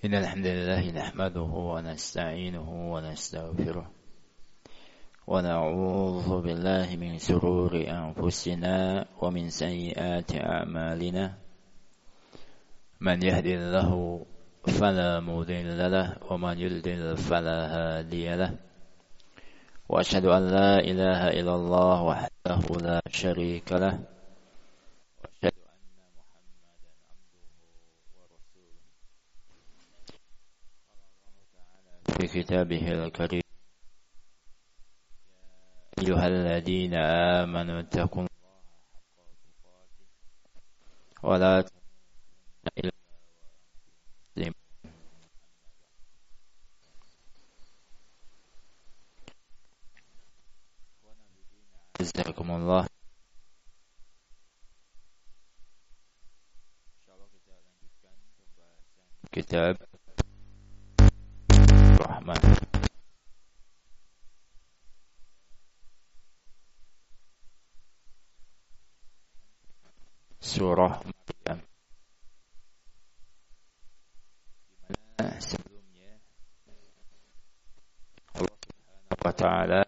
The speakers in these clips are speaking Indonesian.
إن الحمد لله نحمده ونستعينه ونستغفره ونعوذ بالله من شرور أنفسنا ومن سيئات أعمالنا من يهد الله فلا مضل له ومن يضلل فلا هادي له وأشهد أن لا إله إلا الله وحده لا شريك له وأشهد أن محمدا عبده ورسوله في كتابه الكريم أيها الذين آمنوا اتقوا الله حق تقاته ولا تموتن إلا وأنتم مسلمون جزاكم الله. Insyaallah kita lanjutkan pembahasan kitab Rahman. Surah Maryam. Dimana sebelumnya Allah Subhanahu wa taala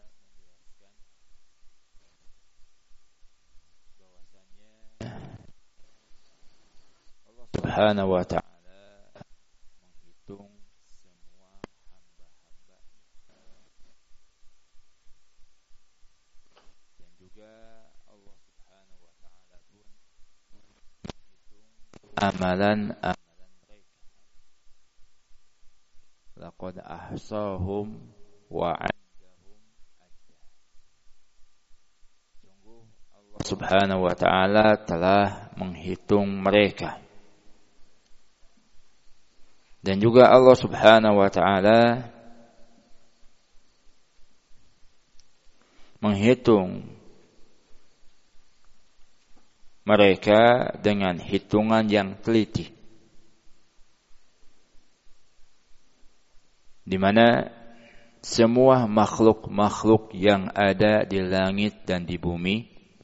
Subhanahu wa ta'ala menghitung semua hamba-hamba dan juga Allah Subhanahu wa ta'ala pun menghitung amalan-amalan mereka. Laqad ahsahum wa 'addahum adda. Sungguh Allah Subhanahu wa ta'ala telah menghitung mereka. Dan juga Allah Subhanahu wa ta'ala menghitung mereka dengan hitungan yang teliti, di mana semua makhluk-makhluk yang ada di langit dan di bumi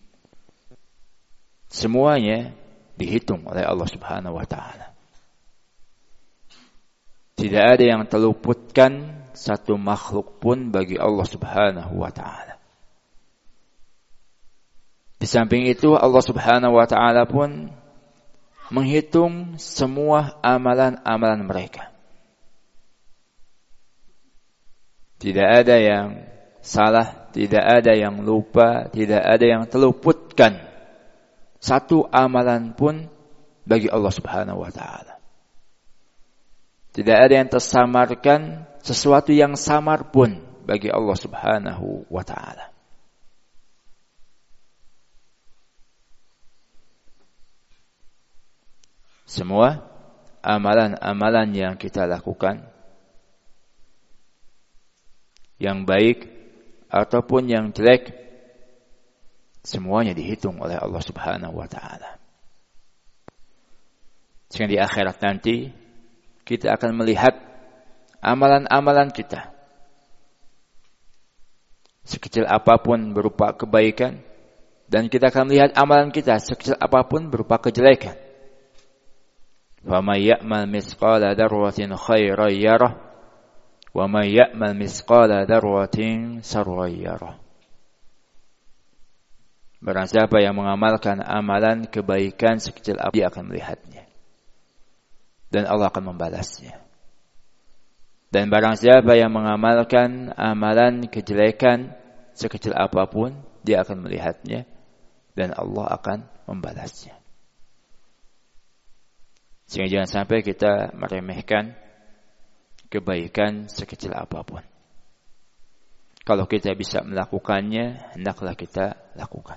semuanya dihitung oleh Allah Subhanahu wa ta'ala. Tidak ada yang terluputkan satu makhluk pun bagi Allah Subhanahu wa ta'ala. Di samping itu Allah Subhanahu wa ta'ala pun menghitung semua amalan-amalan mereka. Tidak ada yang salah, tidak ada yang lupa, tidak ada yang terluputkan satu amalan pun bagi Allah Subhanahu wa ta'ala. Tidak ada yang tersamarkan sesuatu yang samar pun bagi Allah Subhanahu wa ta'ala. Semua amalan-amalan yang kita lakukan, yang baik ataupun yang jelek, semuanya dihitung oleh Allah Subhanahu wa ta'ala. Sehingga di akhirat nanti kita akan melihat amalan-amalan kita. Sekecil apapun berupa kebaikan. Dan kita akan melihat amalan kita sekecil apapun berupa kejelekan. وَمَنْ يَأْمَلْ مِثْقَالَ ذَرَّةٍ خَيْرًا يَرَهُ وَمَنْ يَأْمَلْ مِثْقَالَ ذَرَّةٍ شَرًّا يَرَهُ. Barang siapa yang mengamalkan amalan kebaikan sekecil apapun, dia akan melihatnya. Dan Allah akan membalasnya. Dan barang siapa yang mengamalkan amalan kejelekan sekecil apapun, dia akan melihatnya dan Allah akan membalasnya. Sehingga jangan sampai kita meremehkan kebaikan sekecil apapun. Kalau kita bisa melakukannya, hendaklah kita lakukan.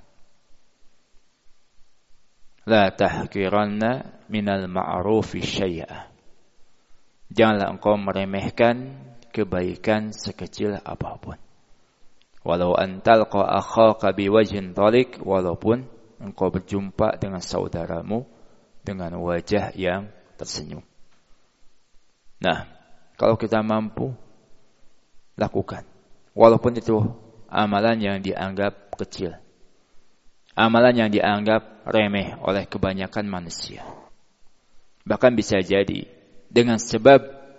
La tahkiranna minal ma'rufi syai'a. Janganlah engkau meremehkan kebaikan sekecil apapun. Walau antalqa akhaka biwajhin talik, walaupun engkau berjumpa dengan saudaramu dengan wajah yang tersenyum. Nah, kalau kita mampu lakukan, walaupun itu amalan yang dianggap kecil, amalan yang dianggap remeh oleh kebanyakan manusia. Bahkan bisa jadi dengan sebab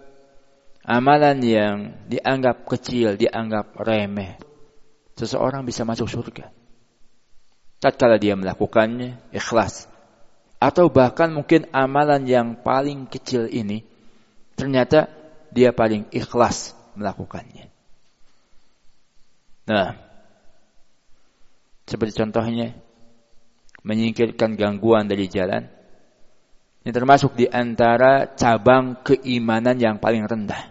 amalan yang dianggap kecil, dianggap remeh, seseorang bisa masuk surga tatkala dia melakukannya ikhlas. Atau bahkan mungkin amalan yang paling kecil ini ternyata dia paling ikhlas melakukannya. Nah, seperti contohnya menyingkirkan gangguan dari jalan. Ini termasuk di antara cabang keimanan yang paling rendah.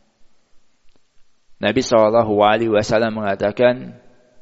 Nabi SAW mengatakan,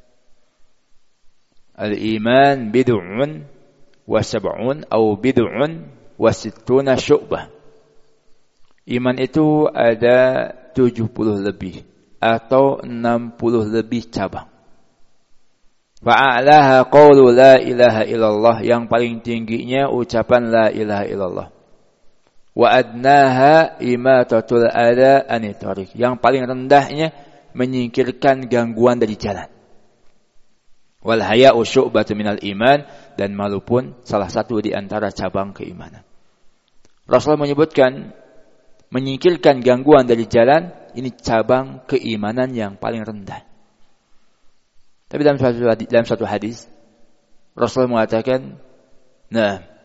al-iman bid'un wa sab'un au bid'un wa sittuna syu'bah. Iman itu ada 70 lebih atau 60 lebih cabang. Fa'alaha qawlu la ilaha illallah, yang paling tingginya ucapan la ilaha illallah. Wa adnaha imatatul adha anit thariq, yang paling rendahnya menyingkirkan gangguan dari jalan. Wal haya'u syu'batun minal iman, dan malu pun salah satu di antara cabang keimanan. Rasulullah menyebutkan menyingkirkan gangguan dari jalan ini cabang keimanan yang paling rendah. Tapi dalam satu hadis Rasulullah mengatakan, nah,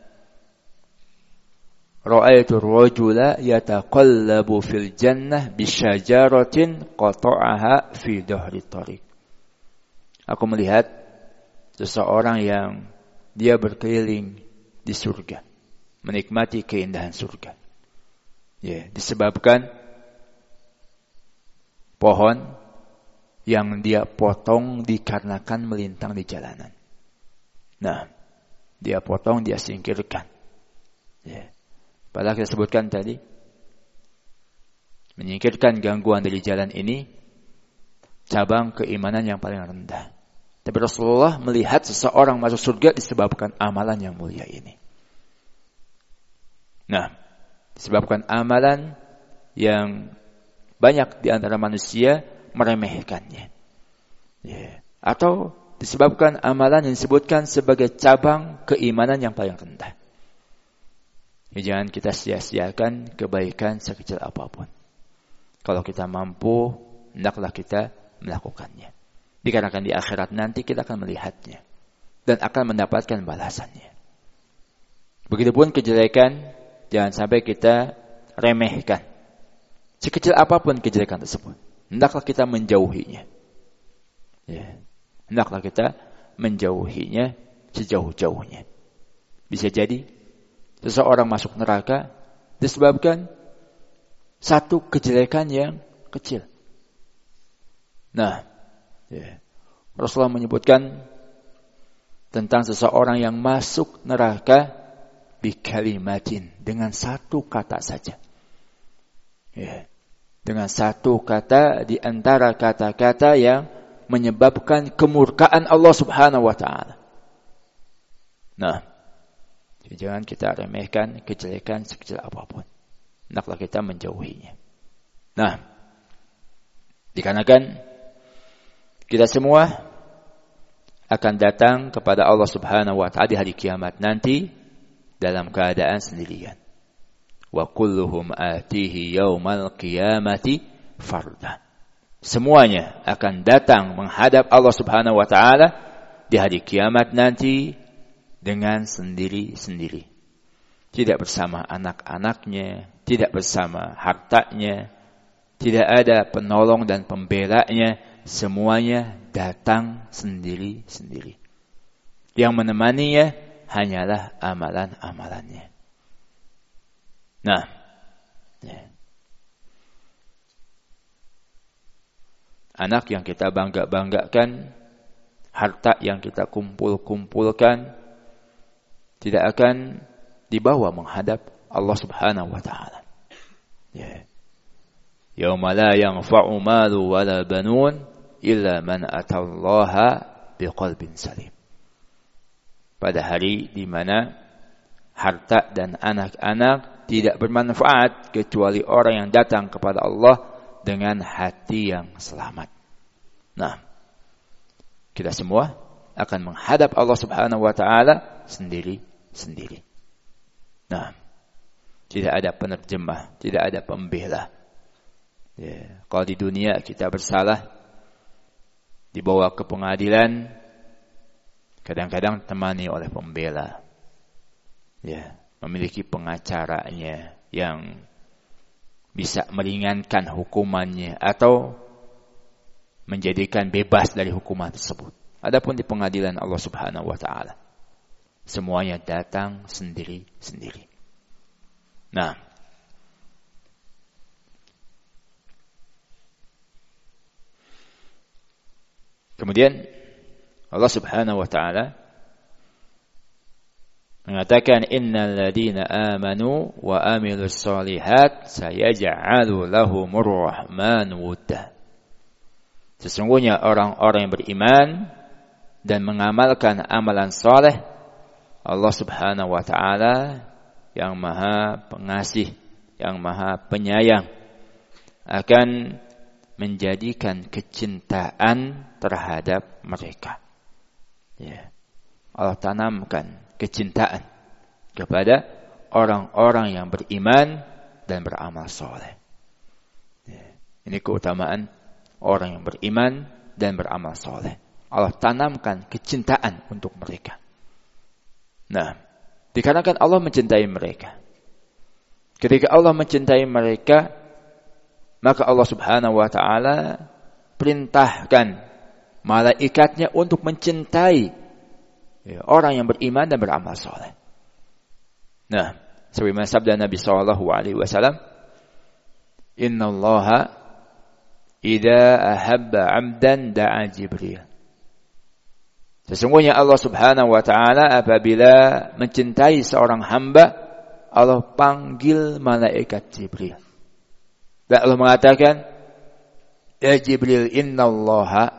ra'aitu ar-rajula yataqallabu fil jannah bisyajaratin qata'aha fi dhahri thariq. Aku melihat seseorang yang dia berkeliling di surga, menikmati keindahan surga. Ya, disebabkan pohon yang dia potong dikarenakan melintang di jalanan. Nah, dia potong, dia singkirkan. Ya. Padahal kita sebutkan tadi, menyingkirkan gangguan dari jalan ini cabang keimanan yang paling rendah. Tapi Rasulullah melihat seseorang masuk surga disebabkan amalan yang mulia ini. Nah, disebabkan amalan yang banyak di antara manusia meremehkannya. Ya. Atau disebabkan amalan yang disebutkan sebagai cabang keimanan yang paling rendah. Ya, jangan kita sia-siakan kebaikan sekecil apapun. Kalau kita mampu, hendaklah kita melakukannya. Dikarenakan di akhirat nanti kita akan melihatnya dan akan mendapatkan balasannya. Begitupun kejelekan, jangan sampai kita remehkan. Sekecil apapun kejelekan tersebut, hendaklah kita menjauhinya. Ya, hendaklah kita menjauhinya sejauh-jauhnya. Bisa jadi seseorang masuk neraka disebabkan satu kejelekan yang kecil. Nah, ya, Rasulullah menyebutkan tentang seseorang yang masuk neraka bikalimatin, dengan satu kata saja. Ya, dengan satu kata di antara kata-kata yang menyebabkan kemurkaan Allah Subhanahu wa taala. Nah, jangan kita remehkan kejelekan sekecil apapun. Hendaklah kita menjauhinya. Nah, dikarenakan kita semua akan datang kepada Allah Subhanahu wa taala di hari kiamat nanti dalam keadaan sendirian. Wa kulluhum atihi yaumal qiyamati farda. Semuanya akan datang menghadap Allah Subhanahu wa taala di hari kiamat nanti dengan sendiri-sendiri. Tidak bersama anak-anaknya, tidak bersama hartanya, tidak ada penolong dan pembelanya, semuanya datang sendiri-sendiri. Yang menemaninya hanyalah amalan-amalannya. Nah, ya. Anak yang kita bangga-banggakan, harta yang kita kumpul-kumpulkan, tidak akan dibawa menghadap Allah Subhanahu wa taala. Ya. Yauma la yanfa'u malu wala banun illa man atallaha biqalbin salim. Pada hari di mana harta dan anak-anak tidak bermanfaat kecuali orang yang datang kepada Allah dengan hati yang selamat. Nah, kita semua akan menghadap Allah Subhanahu wa taala sendiri-sendiri. Nah, tidak ada penerjemah, tidak ada pembela. Ya, kalau di dunia kita bersalah, dibawa ke pengadilan, kadang-kadang temani oleh pembela. Ya, memiliki pengacaranya yang bisa meringankan hukumannya atau menjadikan bebas dari hukuman tersebut. Adapun di pengadilan Allah Subhanahu wa taala, semuanya datang sendiri-sendiri. Nah, kemudian Allah Subhanahu wa taala mengatakan innal ladzina amanu wa amilus solihat sayaj'alu lahumur rahmanu wudda. Sesungguhnya orang-orang yang beriman dan mengamalkan amalan saleh, Allah Subhanahu wa taala yang Maha Pengasih, yang Maha Penyayang akan menjadikan kecintaan terhadap mereka. Ya. Allah tanamkan kecintaan kepada orang-orang yang beriman dan beramal soleh. Ya. Ini keutamaan orang yang beriman dan beramal soleh. Allah tanamkan kecintaan untuk mereka. Nah, dikarenakan Allah mencintai mereka. Ketika Allah mencintai mereka, maka Allah Subhanahu wa taala perintahkan malaikatnya untuk mencintai orang yang beriman dan beramal soleh. Nah, sebagaimana sabda Nabi sallallahu alaihi wasallam, "Innallaha idza ahabba 'abdan da'a Jibril." Sesungguhnya Allah Subhanahu wa taala apabila mencintai seorang hamba, Allah panggil malaikat Jibril. Dan Allah mengatakan, "Ya Jibril, innallaha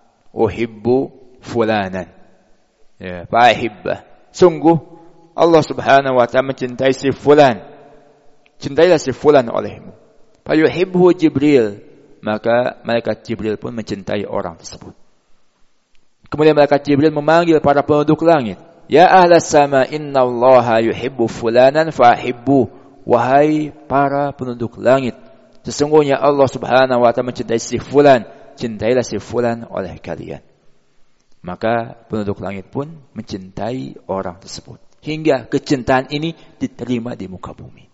uhibbu fulanan." Ya, fahibbah. Sungguh Allah Subhanahu wa taala mencintai si fulan. Cintailah si fulan olehmu. Fa yuhibbu Jibril. Maka malaikat Jibril pun mencintai orang tersebut. Kemudian malaikat Jibril memanggil para penduduk langit. Ya ahlas sama, innallaha yuhibbu fulanan fahibbu. Wahai para penduduk langit, sesungguhnya Allah Subhanahu wa taala mencintai si fulan, cintailah si fulan oleh kalian. Maka penduduk langit pun mencintai orang tersebut. Hingga kecintaan ini diterima di muka bumi.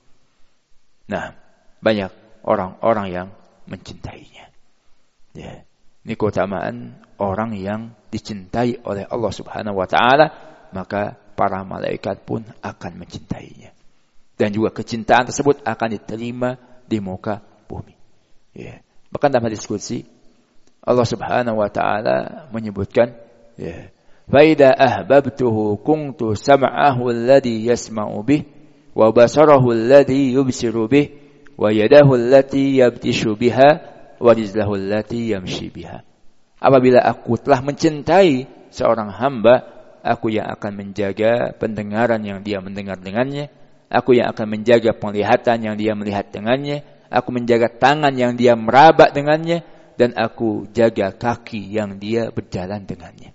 Nah, banyak orang-orang yang mencintainya. Ya. Ini keutamaan orang yang dicintai oleh Allah Subhanahu wa taala, maka para malaikat pun akan mencintainya. Dan juga kecintaan tersebut akan diterima di muka bumi. Ya. Bahkan dalam hadis qudsi Allah Subhanahu wa taala menyebutkan, ya, fa idza ahbabtuhu kuntu sam'ahu alladhi yasma'u bih wa basarahu alladhi yubsiru bih wa yadahu allati yabtishu biha wa rijlahu allati yamshi biha. Apabila aku telah mencintai seorang hamba, aku yang akan menjaga pendengaran yang dia mendengar dengannya, aku yang akan menjaga penglihatan yang dia melihat dengannya, aku menjaga tangan yang dia meraba dengannya, dan aku jaga kaki yang dia berjalan dengannya.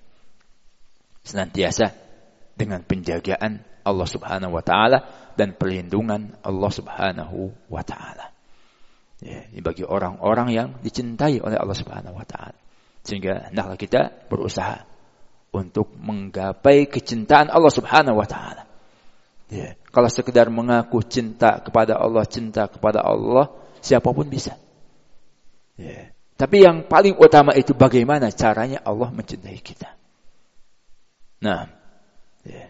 Senantiasa dengan penjagaan Allah Subhanahu wa taala dan perlindungan Allah Subhanahu wa taala. Ya, ini bagi orang-orang yang dicintai oleh Allah Subhanahu wa taala. Sehingga hendaklah kita berusaha untuk menggapai kecintaan Allah Subhanahu wa taala. Ya, kalau sekedar mengaku cinta kepada Allah, siapapun bisa. Ya, tapi yang paling utama itu bagaimana caranya Allah mencintai kita. Nah, ya.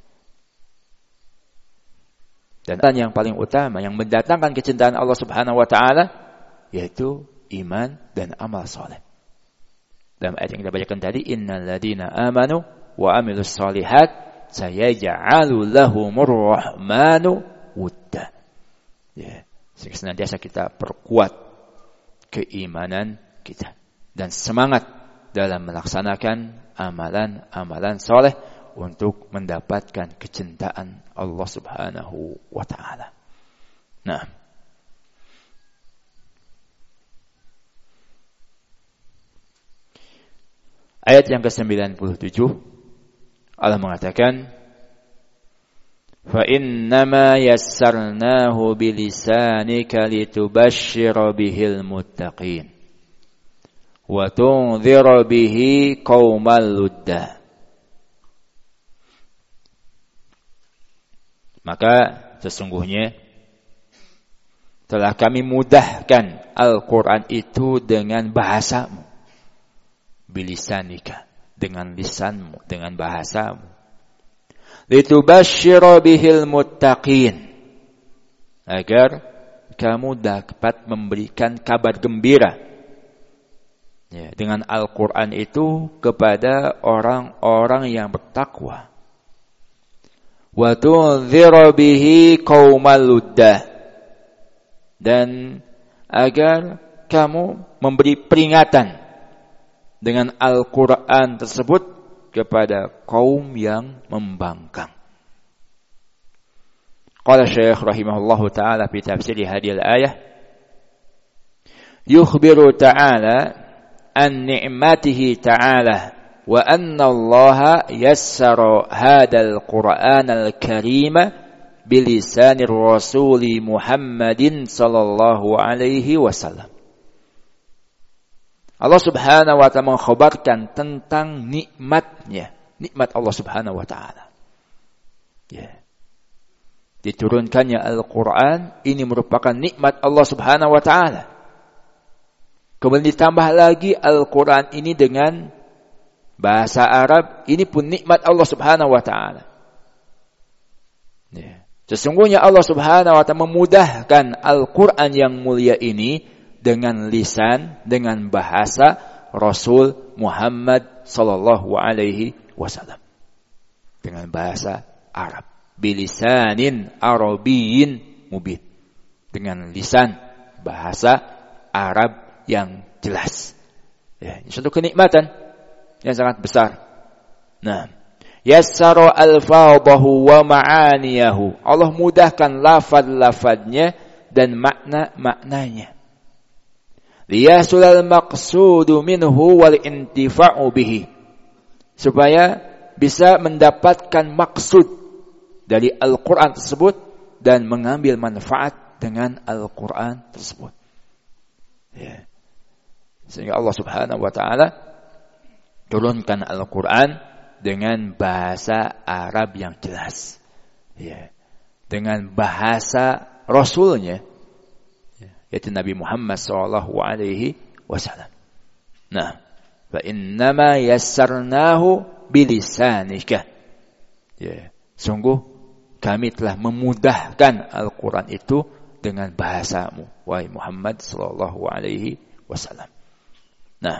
Dan yang paling utama yang mendatangkan kecintaan Allah Subhanahu wa taala yaitu iman dan amal saleh. Dalam ayat yang kita bacakan tadi, innal ladzina amanu wa amilus solihat sayaj'alu lahumur rahmanu wudda. Ya, senantiasa kita perkuat keimanan kita dan semangat dalam melaksanakan amalan-amalan soleh untuk mendapatkan kecintaan Allah Subhanahu wa taala. Nah, ayat yang ke-97 Allah mengatakan, فَإِنَّمَا يَسَّرْنَاهُ بِلِسَانِكَ لِتُبَشِّرَ بِهِ الْمُتَّقِينَ وَتُنذِرَ بِهِ قَوْمَ اللُّدَّةِ. Maka sesungguhnya telah kami mudahkan Al-Quran itu dengan bahasamu. Bilisanika, dengan lisanmu, dengan bahasamu. Litubashshira bihil muttaqin, agar kamu dapat memberikan kabar gembira dengan Al-Quran itu kepada orang-orang yang bertakwa. Wa tunzira bihi qaumal luddah, dan agar kamu memberi peringatan dengan Al-Quran tersebut kepada kaum yang membangkang. Qala Syekh rahimahullahu ta'ala fi tafsir hadhihi al-ayah, yukhbiru ta'ala an ni'matihi ta'ala wa anna Allah yassara hadzal Qur'an al-karima bilisanir rasuli Muhammadin sallallahu alaihi wasallam. Allah subhanahu wa ta'ala mengkhabarkan tentang nikmatnya, nikmat Allah subhanahu wa ta'ala. Diturunkannya Al-Quran, ini merupakan nikmat Allah subhanahu wa ta'ala. Kemudian ditambah lagi Al-Quran ini dengan bahasa Arab, ini pun nikmat Allah subhanahu wa ta'ala. Sesungguhnya Allah subhanahu wa ta'ala memudahkan Al-Quran yang mulia ini dengan lisan, dengan bahasa Rasul Muhammad sallallahu alaihi wasallam. Dengan bahasa Arab. Bilisanin Arabiyyin mubin. Dengan lisan bahasa Arab yang jelas. Ini suatu kenikmatan yang sangat besar. Nah, yassara alfadhahu wa ma'aniyahu. Allah mudahkan lafaz-lafaznya dan makna-maknanya. Liyasulal maqsudu minhu wal intifa'u bihi. Supaya bisa mendapatkan maksud dari Al-Quran tersebut dan mengambil manfaat dengan Al-Quran tersebut. Sehingga Allah subhanahu wa ta'ala turunkan Al-Quran dengan bahasa Arab yang jelas. Dengan bahasa Rasulnya, yaitu Nabi Muhammad sallallahu alaihi wasallam. Nah, fa innama yassarnahu bilisanika. Sungguh kami telah memudahkan Al-Quran itu dengan bahasamu, wahai Muhammad sallallahu alaihi wasallam. Nah,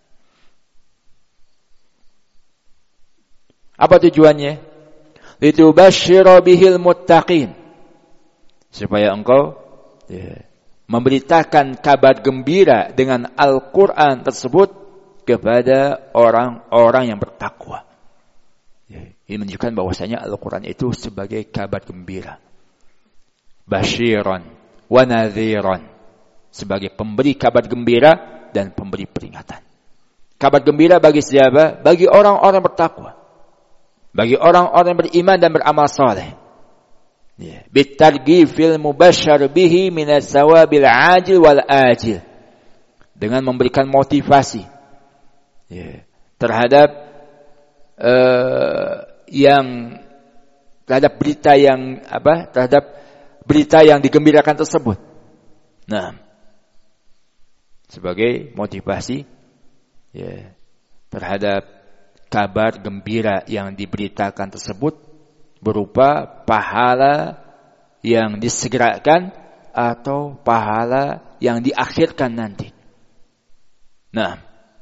apa tujuannya? Litubashshira bihil muttaqin, supaya engkau memberitakan kabar gembira dengan Al-Quran tersebut kepada orang-orang yang bertakwa. Ini menunjukkan bahwasanya Al-Quran itu sebagai kabar gembira. Basyiran wa nadhiran, sebagai pemberi kabar gembira dan pemberi peringatan. Kabar gembira bagi siapa? Bagi orang-orang bertakwa. Bagi orang-orang beriman dan beramal saleh. Bitarghifil mubasysyar bihi minas sawabil ajil wal ajil, dengan memberikan motivasi terhadap terhadap berita yang digembirakan tersebut. Nah, sebagai motivasi terhadap kabar gembira yang diberitakan tersebut berupa pahala yang disegerakan atau pahala yang diakhirkan nanti. Nah,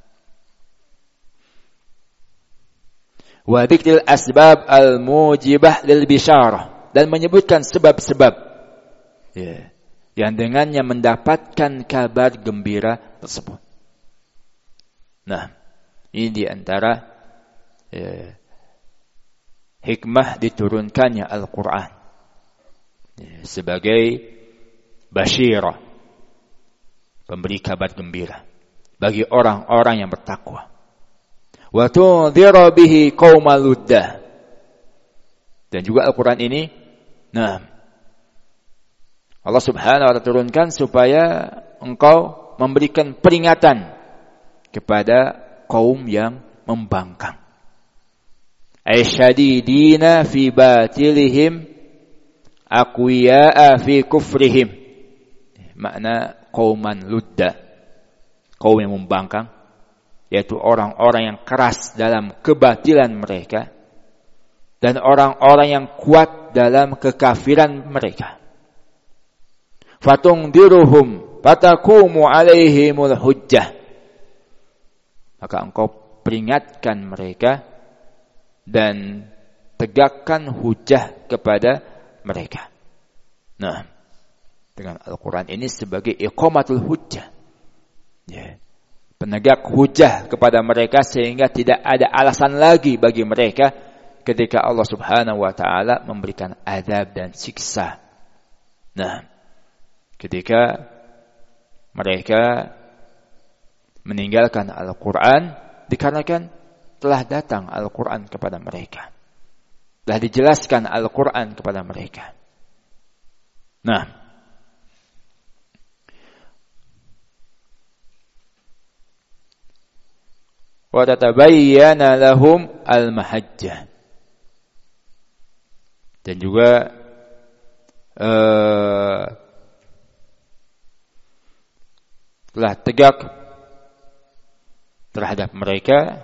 wa dzikril asbab al-mujibah lil bisyarah, dan menyebutkan sebab-sebab yang dengannya mendapatkan kabar gembira tersebut. Nah, ini di antara hikmah diturunkannya Al-Quran sebagai basyirah, pemberi kabar gembira bagi orang-orang yang bertakwa. Wa tunzira bihi qaumal luddah, dan juga Al-Quran ini Nah, Allah Subhanahu wa ta'ala turunkan supaya engkau memberikan peringatan kepada kaum yang membangkang. Asyadidina fi batilihim aqwiya'a fi kufrihim. Makna qauman ludda, kaum yang membangkang, yaitu orang-orang yang keras dalam kebatilan mereka dan orang-orang yang kuat dalam kekafiran mereka. Fatungdiruhum fatakumu alaihimul hujjah. Maka engkau peringatkan mereka dan tegakkan hujah kepada mereka. Nah, dengan Al-Quran ini sebagai iqamatul hujjah, ya, penegak hujah kepada mereka sehingga tidak ada alasan lagi bagi mereka ketika Allah Subhanahu wa ta'ala memberikan azab dan siksa. Nah, ketika mereka meninggalkan Al-Quran dikarenakan telah datang Al-Quran kepada mereka, telah dijelaskan Al-Quran kepada mereka. Nah, wa tatabayyana lahum al-mahajjah, dan juga telah tegak terhadap mereka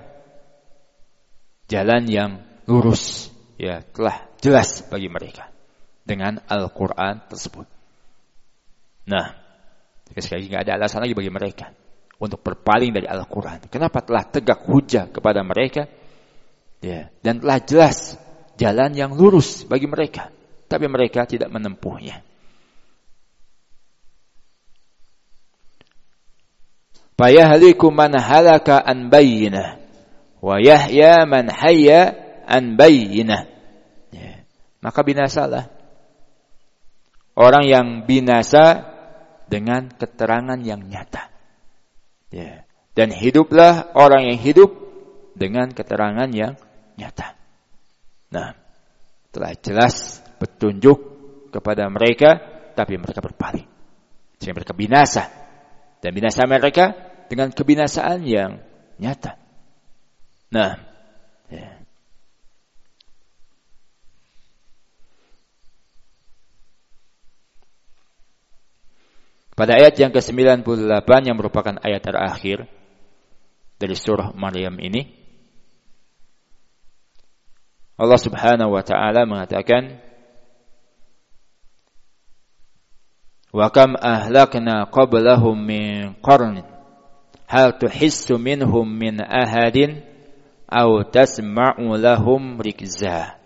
jalan yang lurus, ya, telah jelas bagi mereka dengan Al-Quran tersebut. Nah, sekali lagi tidak ada alasan lagi bagi mereka untuk berpaling dari Al-Quran. Kenapa? Telah tegak hujah kepada mereka, ya, dan telah jelas jalan yang lurus bagi mereka, tapi mereka tidak menempuhnya. Fayahliku man halaka an bayyinah wa yahya man hayya an bayyinah. Ya. Maka binasalah orang yang binasa dengan keterangan yang nyata. Ya. Dan hiduplah orang yang hidup dengan keterangan yang nyata. Nah, telah jelas petunjuk kepada mereka, tapi mereka berpaling, sehingga mereka binasa. Dan binasa mereka dengan kebinasaan yang nyata. Nah, ya. Pada ayat yang ke-98 yang merupakan ayat terakhir dari surah Maryam ini, Allah Subhanahu wa ta'ala mengatakan, wa kam ahlakna qablahum min qarn hal tuhissu minhum min ahadin aw tasma'u lahum rikzah.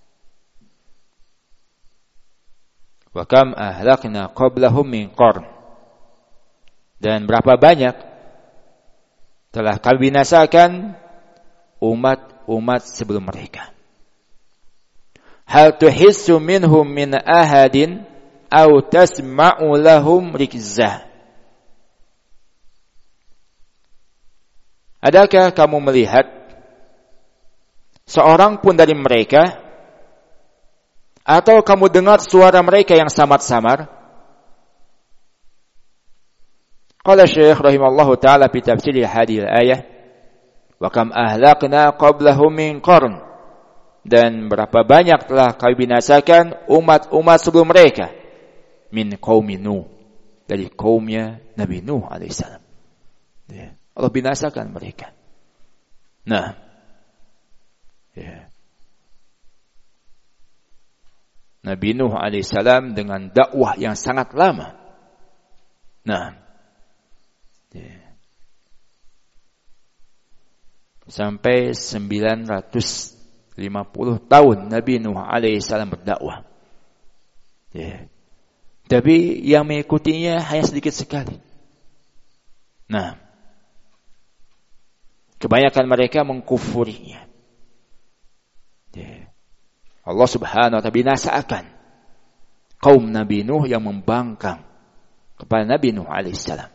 Wa kam ahlakna qablahum min qarn, dan berapa banyak telah kami binasakan umat-umat sebelum mereka. Hal tuhissu minhum min ahadin aw tasma'u lahum rikzah. Adakah kamu melihat seorang pun dari mereka, atau kamu dengar suara mereka yang samar-samar? Qala Syekh rahimallahu ta'ala fi tafsir hadhihi al-ayah, wa kam ahlakna qablahum min qarn, dan berapa banyak telah kami binasakan umat-umat sebelum mereka, min qaumi Nuh, dari kaumnya Nabi Nuh alaihissalam. Ya, Allah binasakan mereka. Nah, ya, Nabi Nuh alaihissalam dengan dakwah yang sangat lama. Nah, ya, sampai 950 tahun Nabi Nuh alaihissalam berdakwah. Ya. Tapi yang mengikutinya hanya sedikit sekali. Nah, kebanyakan mereka mengkufurinya. Ya. Allah Subhanahu wa ta'ala binasakan kaum Nabi Nuh yang membangkang kepada Nabi Nuh alaihissalam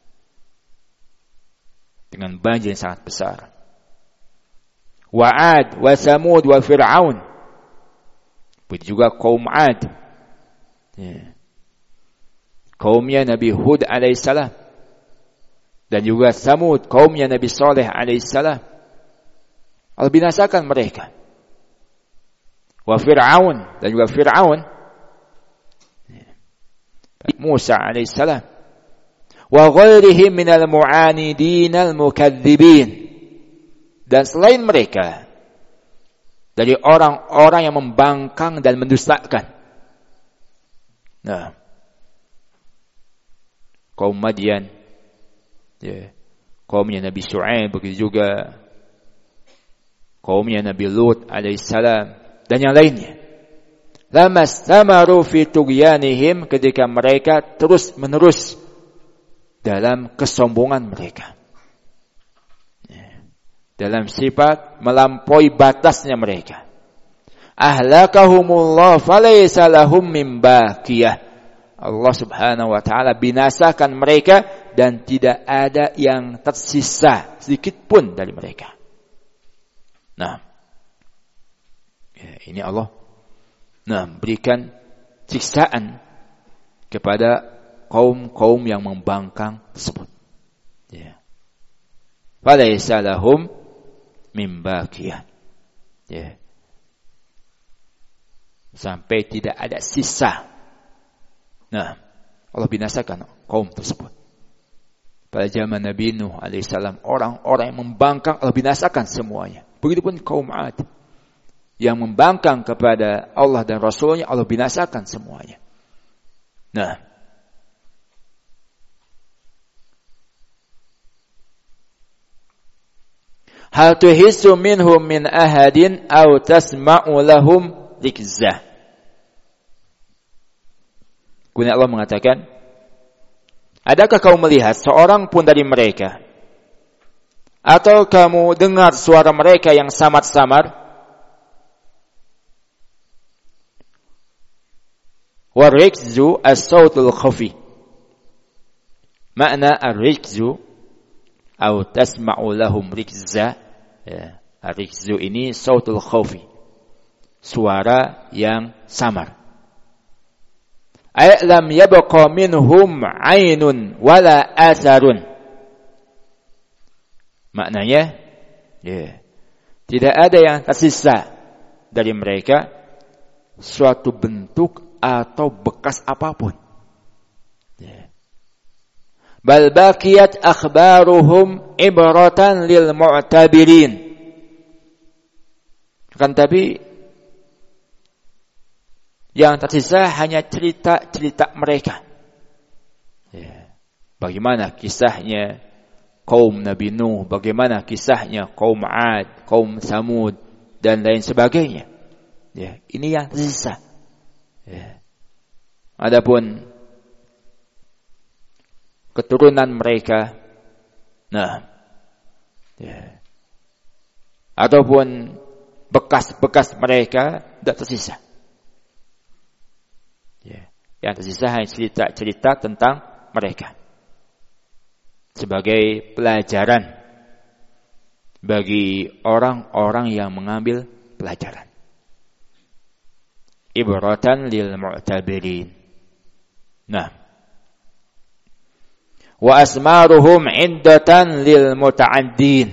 dengan banjir yang sangat besar. Wa 'ad wa Samud wa Fir'aun, Begitu juga kaum Ad. Ya. Kaumnya Nabi Hud alaihissalam. Dan juga Samud, kaumnya Nabi Saleh alaihissalam. Allah binasakan mereka. Wa Fir'aun, dan juga Fir'aun. Musa alaihissalam. Wa ghairihim minal mu'anidin al-mukadzibin. Dan selain mereka, dari orang-orang yang membangkang dan mendustakan. Nah, kaum Madian, ya, kaumnya Nabi Syu'aib, begitu juga kaumnya Nabi Lut alaihissalam, dan yang lainnya. Lamastamaru fi tughyanihim, ketika mereka terus menerus dalam kesombongan mereka, dalam sifat melampaui batasnya mereka. Ahlakahumullah falaysa lahum min baqiyah. Allah Subhanahu wa taala binasakan mereka dan tidak ada yang tersisa sedikit pun dari mereka. Nah, ini Allah berikan siksaan kepada kaum-kaum yang membangkang tersebut. Ya. Falaysa lahum min baqiyah. Ya. Sampai tidak ada sisa. Nah, Allah binasakan kaum tersebut. Pada zaman Nabi Nuh alaihissalam, orang-orang yang membangkang Allah binasakan semuanya. Begitupun kaum Ad yang membangkang kepada Allah dan Rasulnya, Allah binasakan semuanya. Nah, hal tuhissu minhum min ahadin aw tasma'u lahum rikzah. Kemudian Allah mengatakan, adakah kamu melihat seorang pun dari mereka, atau kamu dengar suara mereka yang samar-samar? Warikzu as-sautul khafi. Makna ar-rikzu atau tasma'u lahum rikza. Ya, ar-rikzu ini sautul khafi, suara yang samar. Ay lam yabqa minhum 'ainun wala asarun. Maknanya, ya, tidak ada yang tersisa dari mereka suatu bentuk atau bekas apapun. Ya. Bal baqiyat akhbaruhum ibratan lil mu'tabirin. Kan tapi yang tersisa hanya cerita-cerita mereka. Ya. Bagaimana kisahnya kaum Nabi Nuh, bagaimana kisahnya kaum Ad, kaum Samud, dan lain sebagainya. Ya, ini yang tersisa. Ya. Adapun keturunan mereka, nah, ya, ataupun bekas-bekas mereka tidak tersisa. Ya. Yang tersisa hanya cerita-cerita tentang mereka sebagai pelajaran bagi orang-orang yang mengambil pelajaran. Ibratan lil mu'tabirin. Nah, wa asmaruhum indatan lil muta'addin.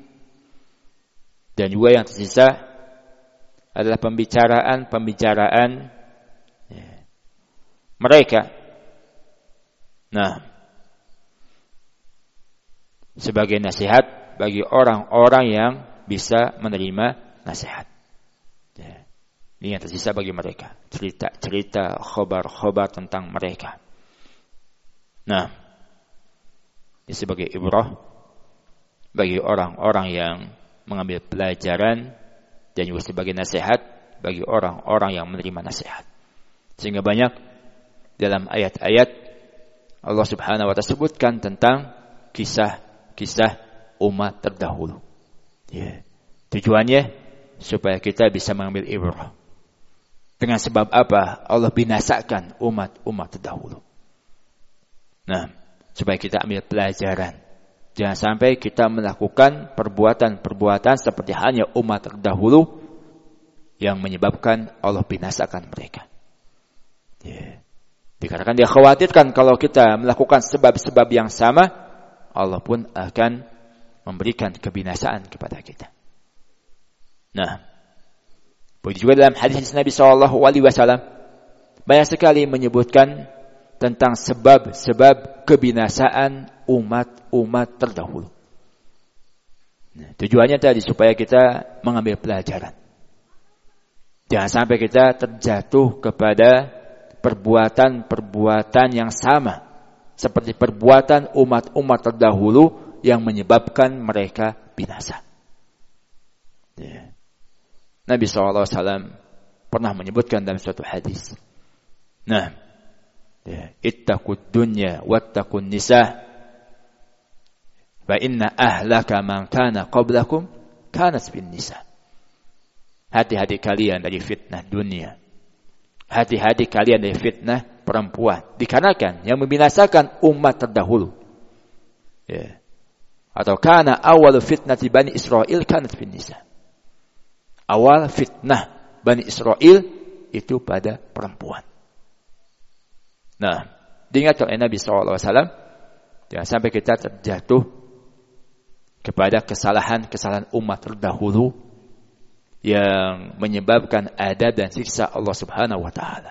Dan juga yang tersisa adalah pembicaraan mereka. Nah, sebagai nasihat bagi orang-orang yang bisa menerima nasihat. Ini yang tersisa bagi mereka, cerita-cerita, khobar-khobar tentang mereka. Nah, ini sebagai ibrah bagi orang-orang yang mengambil pelajaran, dan juga sebagai nasihat bagi orang-orang yang menerima nasihat. Sehingga banyak dalam ayat-ayat Allah Subhanahu wa ta'ala sebutkan tentang kisah-kisah umat terdahulu. Ya. Tujuannya supaya kita bisa mengambil ibrah. Dengan sebab apa Allah binasakan umat-umat terdahulu. Nah, supaya kita ambil pelajaran. Jangan sampai kita melakukan perbuatan-perbuatan seperti halnya umat terdahulu yang menyebabkan Allah binasakan mereka. Ya. Dikarenakan dia khawatirkan kalau kita melakukan sebab-sebab yang sama, Allah pun akan memberikan kebinasaan kepada kita. Nah, begitu juga dalam hadis Nabi SAW banyak sekali menyebutkan tentang sebab-sebab kebinasaan umat-umat terdahulu. Nah, tujuannya tadi supaya kita mengambil pelajaran. Jangan sampai kita terjatuh kepada perbuatan-perbuatan yang sama seperti perbuatan umat-umat terdahulu yang menyebabkan mereka binasa. Ya. Nabi SAW pernah menyebutkan dalam suatu hadis. Nah, ittaqud dunya wattaqun nisa fa inna ahlaka man kana qablakum kanat bin nisa. Hati-hati kalian dari fitnah dunia. Hati-hati kalian dari fitnah perempuan. Dikarenakan yang membinasakan umat terdahulu. Ya. Atau kana awal fitnati Bani Israel kanat bin nisa. Awal fitnah Bani Israel itu pada perempuan. Nah, diingatkan oleh Nabi SAW, jangan sampai kita terjatuh kepada kesalahan-kesalahan umat terdahulu yang menyebabkan adab dan siksa Allah Subhanahu wa taala.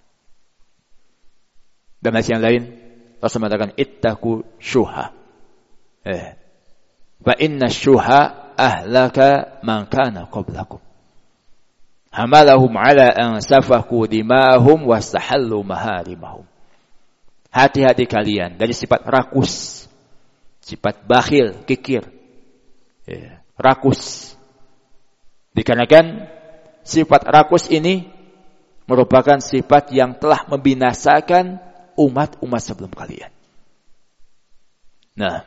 Dan ayat yang lain Rasul mengatakan ittaqu syuha. Fa inna syuha ahlaka man kana qablakum. Hamalahum ala an safaku dima'ahum wastahallu maharimahum. Hati-hati kalian dari sifat rakus, sifat bakhil, kikir, rakus. Dikarenakan sifat rakus ini merupakan sifat yang telah membinasakan umat-umat sebelum kalian. Nah,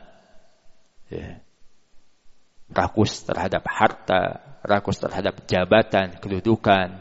rakus terhadap harta, rakus terhadap jabatan, kedudukan.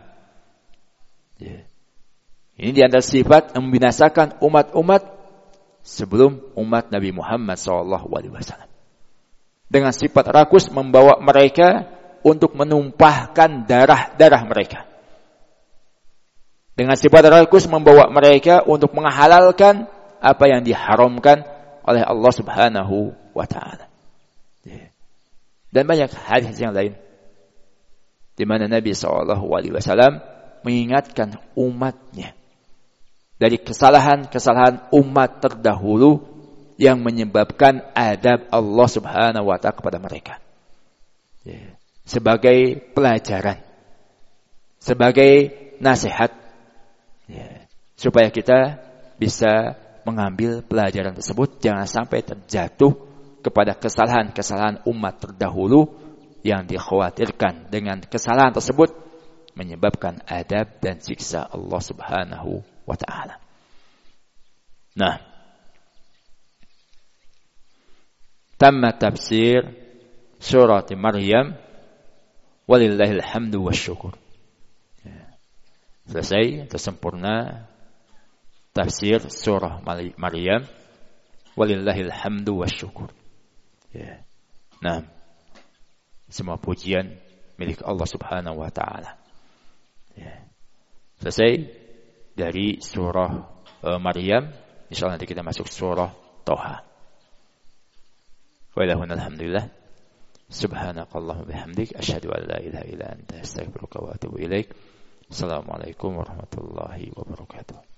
Ini di antara sifat yang membinasakan umat-umat sebelum umat Nabi Muhammad SAW. Dengan sifat rakus membawa mereka untuk menumpahkan darah-darah mereka. Dengan sifat rakus membawa mereka untuk menghalalkan apa yang diharamkan oleh Allah Subhanahu wa taala. Dan banyak hadis yang lain di mana Nabi SAW mengingatkan umatnya dari kesalahan-kesalahan umat terdahulu yang menyebabkan adab Allah Subhanahu wa taala kepada mereka. Sebagai pelajaran, sebagai nasihat, supaya kita bisa mengambil pelajaran tersebut, jangan sampai terjatuh kepada kesalahan-kesalahan umat terdahulu yang dikhawatirkan dengan kesalahan tersebut menyebabkan adab dan siksa Allah Subhanahu wa ta'ala. Nah, tamma tafsir surat Maryam walillahil hamdu wassyukur. Selesai, tersempurna tafsir surah Maryam walillahil hamdu wassyukur. Nah, semua pujian milik Allah Subhanahu wa ta'ala. Selesai dari surah Maryam. Insyaallah nanti kita masuk surah Toha. Wa ilahuna alhamdulillah. Subhanakallahumma bihamdik asyhadu an la ilaha illa anta astaghfiruka wa atubu ilaik. Assalamualaikum warahmatullahi wabarakatuh.